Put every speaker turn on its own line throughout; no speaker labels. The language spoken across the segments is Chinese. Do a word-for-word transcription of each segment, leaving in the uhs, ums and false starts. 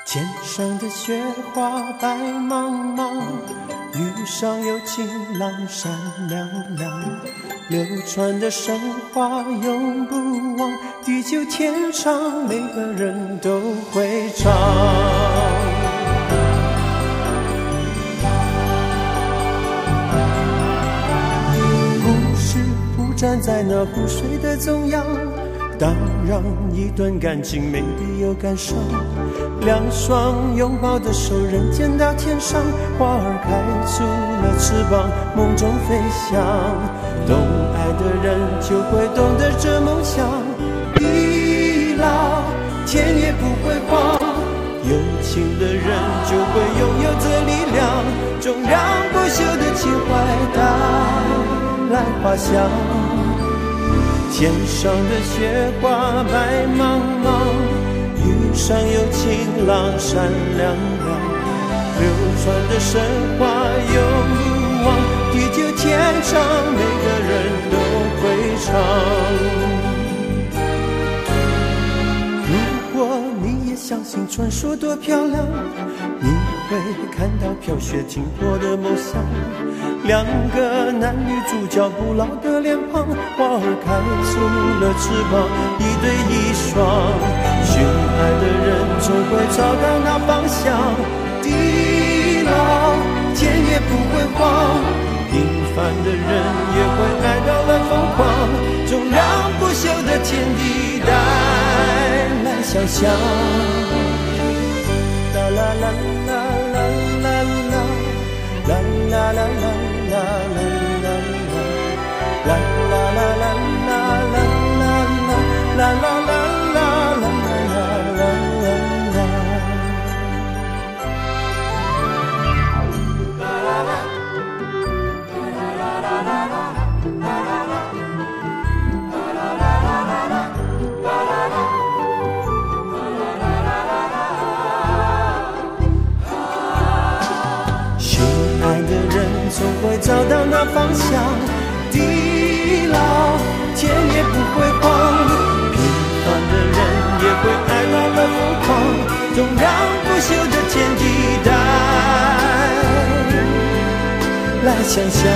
天上的雪花白茫茫，雨上有晴朗闪亮亮，流传的神话永不忘，地久天长，每个人都会唱。故事不站在那湖水的中央，当然一段感情没必有感伤，两双拥抱的手，人间到天上，花儿开出了翅膀，梦中飞翔。懂爱的人就会懂得这梦想，地老天也不会荒，有情的人就会拥有这力量，总让不朽的情怀带来花香。天上的雪花白茫茫，雨上有晴朗闪亮亮，流传的神话永不忘，地久天长，每个人都会唱。如果你也相信传说多漂亮，你会看到飘雪停泊的梦想，两个男女主角不老的脸庞，花儿开出了翅膀，一对一双，寻爱的人总会找到那方向，地老天也不会荒，平凡的人也会爱到了疯狂，总让不朽的天地带来想象。啦啦啦啦啦啦啦啦啦啦啦啦啦啦啦啦啦啦啦。总会找到那方向，地老天也不会荒，平凡的人也会爱到了疯狂，总让不朽的天地带来想象。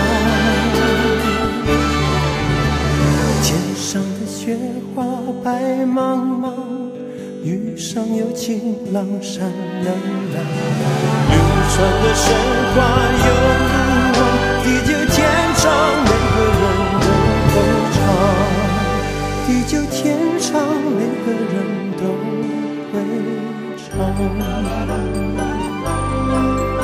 天上的雪花白茫茫，雨上有晴朗闪亮亮，流传的神话永不忘，地久天长，每个人都会唱，地久天长，每个人都会唱。